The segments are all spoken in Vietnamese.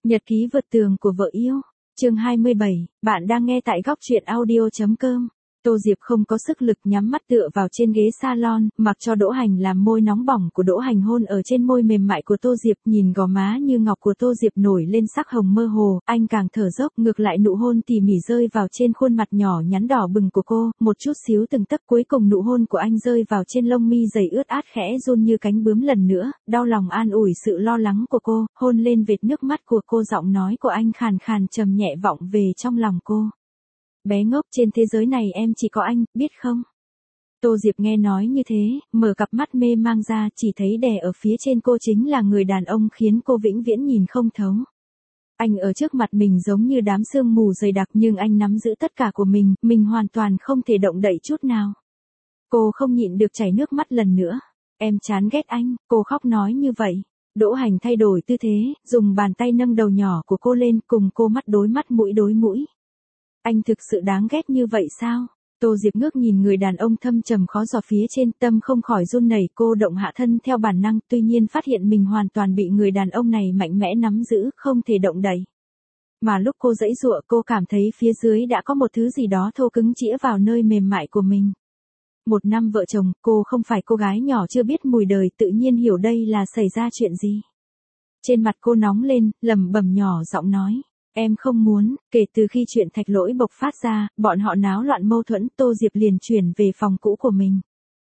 Nhật ký vượt tường của vợ yêu. Chương 27, bạn đang nghe tại góc truyện audio.com. Tô Diệp không có sức lực nhắm mắt tựa vào trên ghế salon, mặc cho Đỗ Hành làm môi nóng bỏng của Đỗ Hành hôn ở trên môi mềm mại của Tô Diệp, nhìn gò má như ngọc của Tô Diệp nổi lên sắc hồng mơ hồ, anh càng thở dốc, ngược lại nụ hôn tỉ mỉ rơi vào trên khuôn mặt nhỏ nhắn đỏ bừng của cô, một chút xíu từng tấc, cuối cùng nụ hôn của anh rơi vào trên lông mi dày ướt át khẽ run như cánh bướm lần nữa, đau lòng an ủi sự lo lắng của cô, hôn lên vệt nước mắt của cô, giọng nói của anh khàn khàn trầm nhẹ vọng về trong lòng cô. Bé ngốc, trên thế giới này em chỉ có anh, biết không? Tô Diệp nghe nói như thế, mở cặp mắt mê mang ra, chỉ thấy đè ở phía trên cô chính là người đàn ông khiến cô vĩnh viễn nhìn không thấu. Anh ở trước mặt mình giống như đám sương mù dày đặc, nhưng anh nắm giữ tất cả của mình hoàn toàn không thể động đậy chút nào. Cô không nhịn được chảy nước mắt lần nữa. Em chán ghét anh, cô khóc nói như vậy. Đỗ Hành thay đổi tư thế, dùng bàn tay nâng đầu nhỏ của cô lên, cùng cô mắt đối mắt mũi đối mũi. Anh thực sự đáng ghét như vậy sao? Tô Diệp ngước nhìn người đàn ông thâm trầm khó dò phía trên, tâm không khỏi run nảy, cô động hạ thân theo bản năng, tuy nhiên phát hiện mình hoàn toàn bị người đàn ông này mạnh mẽ nắm giữ, không thể động đậy. Mà lúc cô giãy giụa, cô cảm thấy phía dưới đã có một thứ gì đó thô cứng chĩa vào nơi mềm mại của mình. 1 năm vợ chồng, cô không phải cô gái nhỏ chưa biết mùi đời, tự nhiên hiểu đây là xảy ra chuyện gì. Trên mặt cô nóng lên, lẩm bẩm nhỏ giọng nói. Em không muốn. Kể từ khi chuyện Thạch Lỗi bộc phát ra, bọn họ náo loạn mâu thuẫn, Tô Diệp liền chuyển về phòng cũ của mình.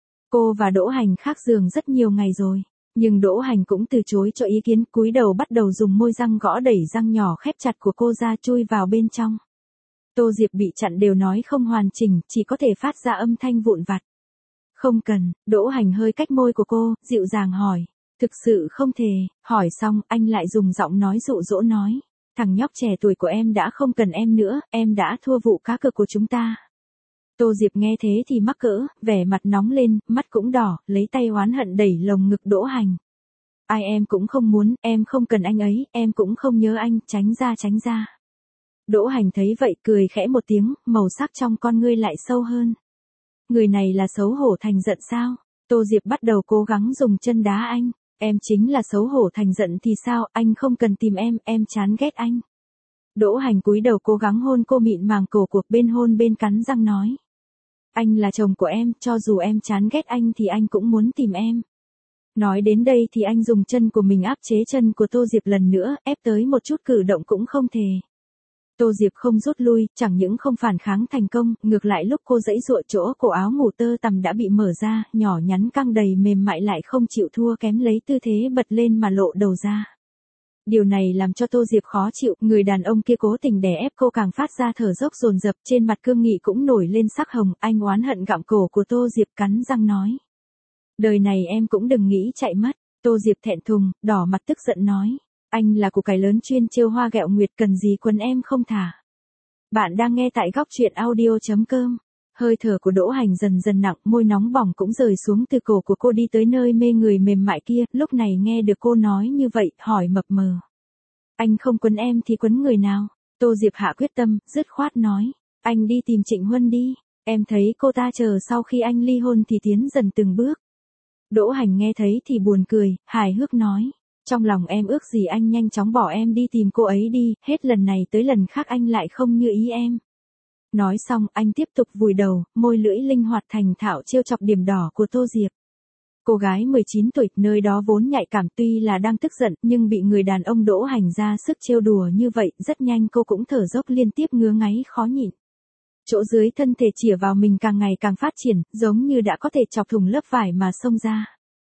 Cô và Đỗ Hành khác giường rất nhiều ngày rồi. Nhưng Đỗ Hành cũng từ chối cho ý kiến, cúi đầu bắt đầu dùng môi răng gõ đẩy răng nhỏ khép chặt của cô ra, chui vào bên trong. Tô Diệp bị chặn đều nói không hoàn chỉnh, chỉ có thể phát ra âm thanh vụn vặt. Không cần. Đỗ Hành hơi cách môi của cô, dịu dàng hỏi. Thực sự không thể. Hỏi xong, anh lại dùng giọng nói dụ dỗ nói. Thằng nhóc trẻ tuổi của em đã không cần em nữa, em đã thua vụ cá cược của chúng ta. Tô Diệp nghe thế thì mắc cỡ, vẻ mặt nóng lên, mắt cũng đỏ, lấy tay oán hận đẩy lồng ngực Đỗ Hành. Ai em cũng không muốn, em không cần anh ấy, em cũng không nhớ anh, tránh ra tránh ra. Đỗ Hành thấy vậy cười khẽ một tiếng, màu sắc trong con ngươi lại sâu hơn. Người này là xấu hổ thành giận sao? Tô Diệp bắt đầu cố gắng dùng chân đá anh. Em chính là xấu hổ thành giận thì sao, anh không cần tìm em chán ghét anh. Đỗ Hành cúi đầu cố gắng hôn cô mịn màng cổ cuộc, bên hôn bên cắn răng nói. Anh là chồng của em, cho dù em chán ghét anh thì anh cũng muốn tìm em. Nói đến đây thì anh dùng chân của mình áp chế chân của Tô Diệp lần nữa, ép tới một chút cử động cũng không thể. Tô Diệp không rút lui, chẳng những không phản kháng thành công, ngược lại lúc cô giãy giụa chỗ cổ áo ngủ tơ tằm đã bị mở ra, nhỏ nhắn căng đầy mềm mại lại không chịu thua kém, lấy tư thế bật lên mà lộ đầu ra. Điều này làm cho Tô Diệp khó chịu, người đàn ông kia cố tình đè ép cô càng phát ra thở dốc dồn dập, trên mặt cương nghị cũng nổi lên sắc hồng, anh oán hận gặm cổ của Tô Diệp cắn răng nói. Đời này em cũng đừng nghĩ chạy mất. Tô Diệp thẹn thùng, đỏ mặt tức giận nói. Anh là củ cải lớn chuyên trêu hoa ghẹo nguyệt, cần gì quấn em không thả. Bạn đang nghe tại góc truyện audio.com. Hơi thở của Đỗ Hành dần dần nặng, môi nóng bỏng cũng rời xuống từ cổ của cô đi tới nơi mê người mềm mại kia, lúc này nghe được cô nói như vậy, hỏi mập mờ. Anh không quấn em thì quấn người nào? Tô Diệp hạ quyết tâm, dứt khoát nói. Anh đi tìm Trịnh Huân đi, em thấy cô ta chờ sau khi anh ly hôn thì tiến dần từng bước. Đỗ Hành nghe thấy thì buồn cười, hài hước nói. Trong lòng em ước gì anh nhanh chóng bỏ em đi tìm cô ấy đi, hết lần này tới lần khác anh lại không như ý em. Nói xong, anh tiếp tục vùi đầu, môi lưỡi linh hoạt thành thạo trêu chọc điểm đỏ của Tô Diệp. Cô gái 19 tuổi, nơi đó vốn nhạy cảm, tuy là đang tức giận, nhưng bị người đàn ông Đỗ Hành ra sức trêu đùa như vậy, rất nhanh cô cũng thở dốc liên tiếp, ngứa ngáy khó nhịn. Chỗ dưới thân thể chĩa vào mình càng ngày càng phát triển, giống như đã có thể chọc thủng lớp vải mà xông ra.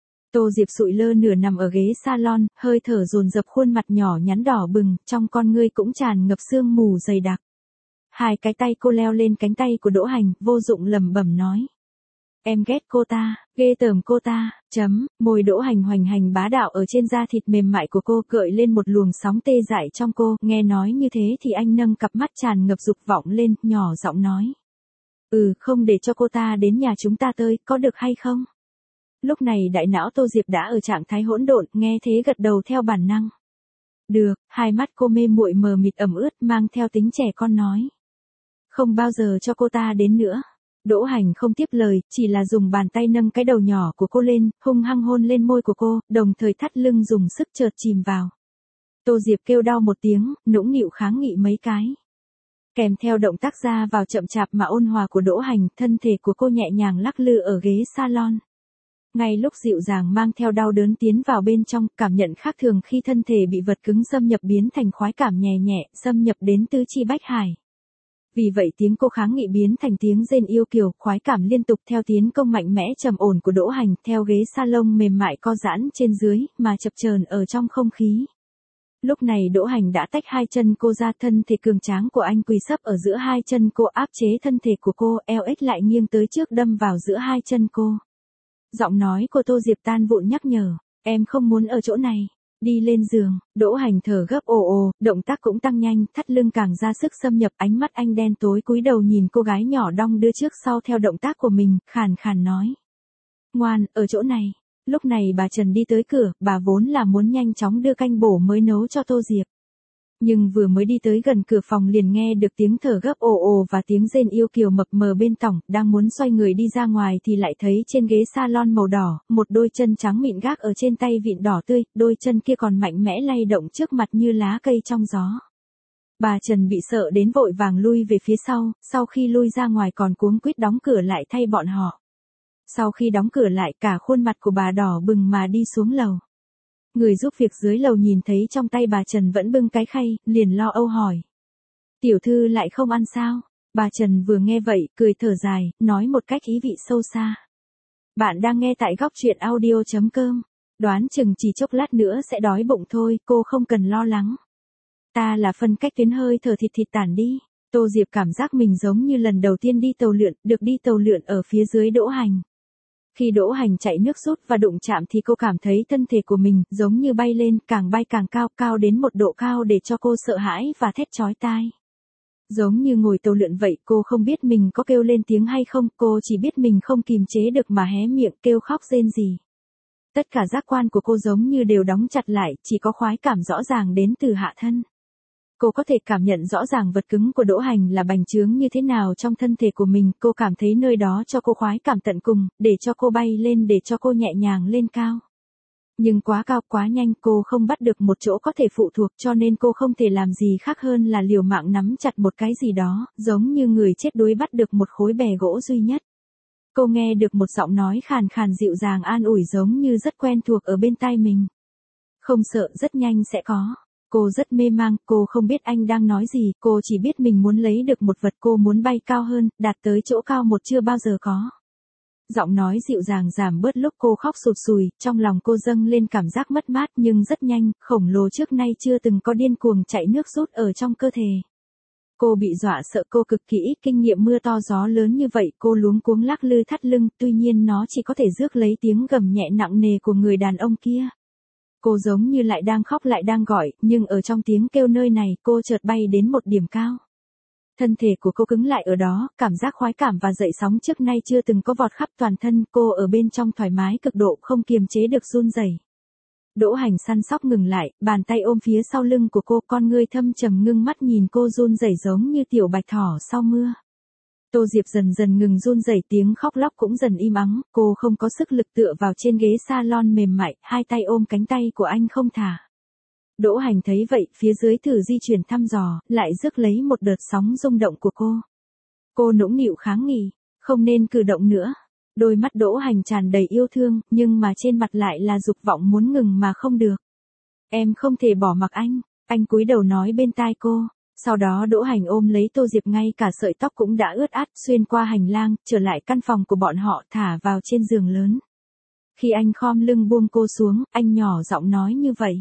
Tô Diệp sụi lơ nửa nằm ở ghế salon, hơi thở dồn dập, khuôn mặt nhỏ nhắn đỏ bừng, trong con ngươi cũng tràn ngập sương mù dày đặc. Hai cái tay cô leo lên cánh tay của Đỗ Hành, vô dụng lẩm bẩm nói. Em ghét cô ta, ghê tởm cô ta, môi Đỗ Hành hoành hành bá đạo ở trên da thịt mềm mại của cô, gợi lên một luồng sóng tê dại trong cô, nghe nói như thế thì anh nâng cặp mắt tràn ngập dục vọng lên, nhỏ giọng nói. Không để cho cô ta đến nhà chúng ta tới, có được hay không? Lúc này đại não Tô Diệp đã ở trạng thái hỗn độn, nghe thế gật đầu theo bản năng. Được, hai mắt cô mê muội mờ mịt ẩm ướt, mang theo tính trẻ con nói. Không bao giờ cho cô ta đến nữa. Đỗ Hành không tiếp lời, chỉ là dùng bàn tay nâng cái đầu nhỏ của cô lên, hung hăng hôn lên môi của cô, đồng thời thắt lưng dùng sức chợt chìm vào. Tô Diệp kêu đau một tiếng, nũng nịu kháng nghị mấy cái. Kèm theo động tác ra vào chậm chạp mà ôn hòa của Đỗ Hành, thân thể của cô nhẹ nhàng lắc lư ở ghế salon. Ngay lúc dịu dàng mang theo đau đớn tiến vào bên trong, cảm nhận khác thường khi thân thể bị vật cứng xâm nhập biến thành khoái cảm nhẹ nhẹ, xâm nhập đến tứ chi bách hải. Vì vậy tiếng cô kháng nghị biến thành tiếng rên yêu kiều, khoái cảm liên tục theo tiến công mạnh mẽ trầm ổn của Đỗ Hành, theo ghế salon mềm mại co giãn trên dưới, mà chập chờn ở trong không khí. Lúc này Đỗ Hành đã tách hai chân cô ra, thân thể cường tráng của anh quỳ sấp ở giữa hai chân cô, áp chế thân thể của cô, eo ếch lại nghiêng tới trước đâm vào giữa hai chân cô. Giọng nói của Tô Diệp tan vụn nhắc nhở, em không muốn ở chỗ này, đi lên giường. Đỗ Hành thở gấp ồ ồ, động tác cũng tăng nhanh, thắt lưng càng ra sức xâm nhập, ánh mắt anh đen tối cúi đầu nhìn cô gái nhỏ đong đưa trước sau theo động tác của mình, khàn khàn nói. Ngoan, ở chỗ này. Lúc này bà Trần đi tới cửa, bà vốn là muốn nhanh chóng đưa canh bổ mới nấu cho Tô Diệp. Nhưng vừa mới đi tới gần cửa phòng liền nghe được tiếng thở gấp ồ ồ và tiếng rên yêu kiều mập mờ bên tỏng, đang muốn xoay người đi ra ngoài thì lại thấy trên ghế salon màu đỏ, một đôi chân trắng mịn gác ở trên tay vịn đỏ tươi, đôi chân kia còn mạnh mẽ lay động trước mặt như lá cây trong gió. Bà Trần bị sợ đến vội vàng lui về phía sau khi lui ra ngoài còn cuống quýt đóng cửa lại thay bọn họ. Sau khi đóng cửa lại, cả khuôn mặt của bà đỏ bừng mà đi xuống lầu. Người giúp việc dưới lầu nhìn thấy trong tay bà Trần vẫn bưng cái khay, liền lo âu hỏi. Tiểu thư lại không ăn sao? Bà Trần vừa nghe vậy, cười thở dài, nói một cách ý vị sâu xa. Bạn đang nghe tại góc truyện audio.com. Đoán chừng chỉ chốc lát nữa sẽ đói bụng thôi, cô không cần lo lắng. Ta là phân cách tuyến, hơi thở thịt tản đi. Tô Diệp cảm giác mình giống như lần đầu tiên đi tàu lượn, được đi tàu lượn ở phía dưới Đỗ Hành. Khi Đỗ Hành chạy nước rút và đụng chạm thì cô cảm thấy thân thể của mình giống như bay lên, càng bay càng cao, cao đến một độ cao để cho cô sợ hãi và thét chói tai. Giống như ngồi tàu lượn vậy, cô không biết mình có kêu lên tiếng hay không, cô chỉ biết mình không kìm chế được mà hé miệng kêu khóc rên rỉ. Tất cả giác quan của cô giống như đều đóng chặt lại, chỉ có khoái cảm rõ ràng đến từ hạ thân. Cô có thể cảm nhận rõ ràng vật cứng của Đỗ Hành là bành trướng như thế nào trong thân thể của mình, cô cảm thấy nơi đó cho cô khoái cảm tận cùng, để cho cô bay lên, để cho cô nhẹ nhàng lên cao. Nhưng quá cao quá nhanh, cô không bắt được một chỗ có thể phụ thuộc, cho nên cô không thể làm gì khác hơn là liều mạng nắm chặt một cái gì đó, giống như người chết đuối bắt được một khối bè gỗ duy nhất. Cô nghe được một giọng nói khàn khàn dịu dàng an ủi giống như rất quen thuộc ở bên tai mình. Không sợ, rất nhanh sẽ có. Cô rất mê mang, cô không biết anh đang nói gì, cô chỉ biết mình muốn lấy được một vật, cô muốn bay cao hơn, đạt tới chỗ cao một chưa bao giờ có. Giọng nói dịu dàng giảm bớt lúc cô khóc sụt sùi, trong lòng cô dâng lên cảm giác mất mát nhưng rất nhanh, khổng lồ trước nay chưa từng có điên cuồng chạy nước rút ở trong cơ thể. Cô bị dọa sợ, cô cực kỳ ít kinh nghiệm mưa to gió lớn như vậy, cô luống cuống lắc lư thắt lưng, tuy nhiên nó chỉ có thể rước lấy tiếng gầm nhẹ nặng nề của người đàn ông kia. Cô giống như lại đang khóc lại đang gọi, nhưng ở trong tiếng kêu nơi này, cô chợt bay đến một điểm cao. Thân thể của cô cứng lại ở đó, cảm giác khoái cảm và dậy sóng trước nay chưa từng có vọt khắp toàn thân, cô ở bên trong thoải mái cực độ, không kiềm chế được run rẩy. Đỗ Hành săn sóc ngừng lại, bàn tay ôm phía sau lưng của cô, con ngươi thâm trầm ngưng mắt nhìn cô run rẩy giống như tiểu bạch thỏ sau mưa. Tô Diệp dần dần ngừng run rẩy, tiếng khóc lóc cũng dần im ắng, cô không có sức lực tựa vào trên ghế salon mềm mại, hai tay ôm cánh tay của anh không thả. Đỗ Hành thấy vậy, phía dưới thử di chuyển thăm dò, lại rước lấy một đợt sóng rung động của cô. Cô nũng nịu kháng nghị, không nên cử động nữa. Đôi mắt Đỗ Hành tràn đầy yêu thương, nhưng mà trên mặt lại là dục vọng muốn ngừng mà không được. Em không thể bỏ mặc anh cúi đầu nói bên tai cô. Sau đó Đỗ Hành ôm lấy Tô Diệp, ngay cả sợi tóc cũng đã ướt át, xuyên qua hành lang, trở lại căn phòng của bọn họ, thả vào trên giường lớn. Khi anh khom lưng buông cô xuống, anh nhỏ giọng nói như vậy.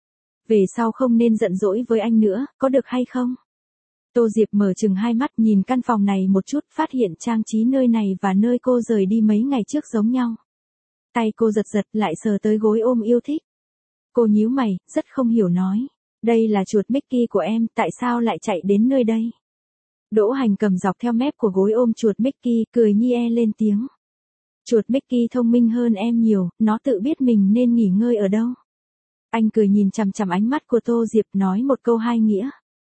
Về sau không nên giận dỗi với anh nữa, có được hay không? Tô Diệp mở chừng hai mắt nhìn căn phòng này một chút, phát hiện trang trí nơi này và nơi cô rời đi mấy ngày trước giống nhau. Tay cô giật giật lại sờ tới gối ôm yêu thích. Cô nhíu mày, rất không hiểu nói. Đây là chuột Mickey của em, tại sao lại chạy đến nơi đây? Đỗ Hành cầm dọc theo mép của gối ôm chuột Mickey, cười nhie lên tiếng. Chuột Mickey thông minh hơn em nhiều, nó tự biết mình nên nghỉ ngơi ở đâu. Anh cười nhìn chằm chằm ánh mắt của Tô Diệp, nói một câu hai nghĩa.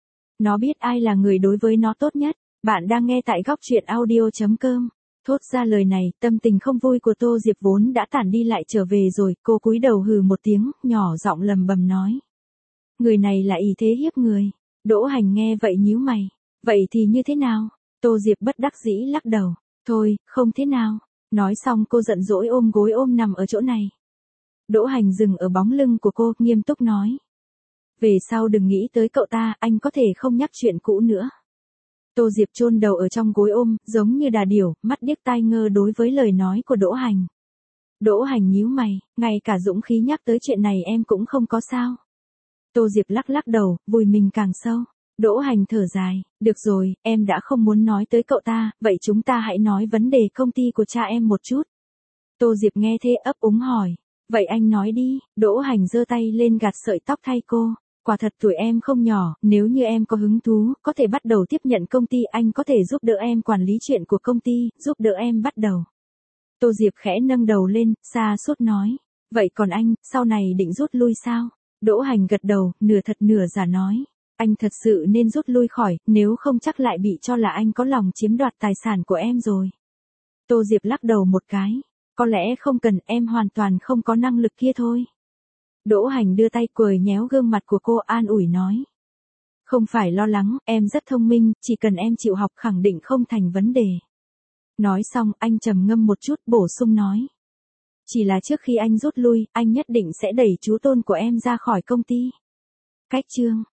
Nó biết ai là người đối với nó tốt nhất. Bạn đang nghe tại góc truyện audio.com. Thốt ra lời này, tâm tình không vui của Tô Diệp vốn đã tản đi lại trở về rồi, cô cúi đầu hừ một tiếng, nhỏ giọng lầm bầm nói. Người này là ý thế hiếp người. Đỗ Hành nghe vậy nhíu mày. Vậy thì như thế nào? Tô Diệp bất đắc dĩ lắc đầu. Thôi, không thế nào. Nói xong cô giận dỗi ôm gối ôm nằm ở chỗ này. Đỗ Hành dừng ở bóng lưng của cô, nghiêm túc nói. Về sau đừng nghĩ tới cậu ta, anh có thể không nhắc chuyện cũ nữa. Tô Diệp chôn đầu ở trong gối ôm, giống như đà điểu, mắt điếc tai ngơ đối với lời nói của Đỗ Hành. Đỗ Hành nhíu mày, ngay cả dũng khí nhắc tới chuyện này em cũng không có sao. Tô Diệp lắc lắc đầu, vùi mình càng sâu. Đỗ Hành thở dài, được rồi, em đã không muốn nói tới cậu ta, vậy chúng ta hãy nói vấn đề công ty của cha em một chút. Tô Diệp nghe thế ấp úng hỏi, vậy anh nói đi. Đỗ Hành giơ tay lên gạt sợi tóc thay cô. Quả thật tuổi em không nhỏ, nếu như em có hứng thú, có thể bắt đầu tiếp nhận công ty, anh có thể giúp đỡ em quản lý chuyện của công ty, giúp đỡ em bắt đầu. Tô Diệp khẽ nâng đầu lên, xa sút nói, vậy còn anh, sau này định rút lui sao? Đỗ Hành gật đầu, nửa thật nửa giả nói, anh thật sự nên rút lui khỏi, nếu không chắc lại bị cho là anh có lòng chiếm đoạt tài sản của em rồi. Tô Diệp lắc đầu một cái, có lẽ không cần, em hoàn toàn không có năng lực kia thôi. Đỗ Hành đưa tay cười nhéo gương mặt của cô, an ủi nói. Không phải lo lắng, em rất thông minh, chỉ cần em chịu học khẳng định không thành vấn đề. Nói xong, anh trầm ngâm một chút, bổ sung nói. Chỉ là trước khi anh rút lui, anh nhất định sẽ đẩy chú Tôn của em ra khỏi công ty. Cách chương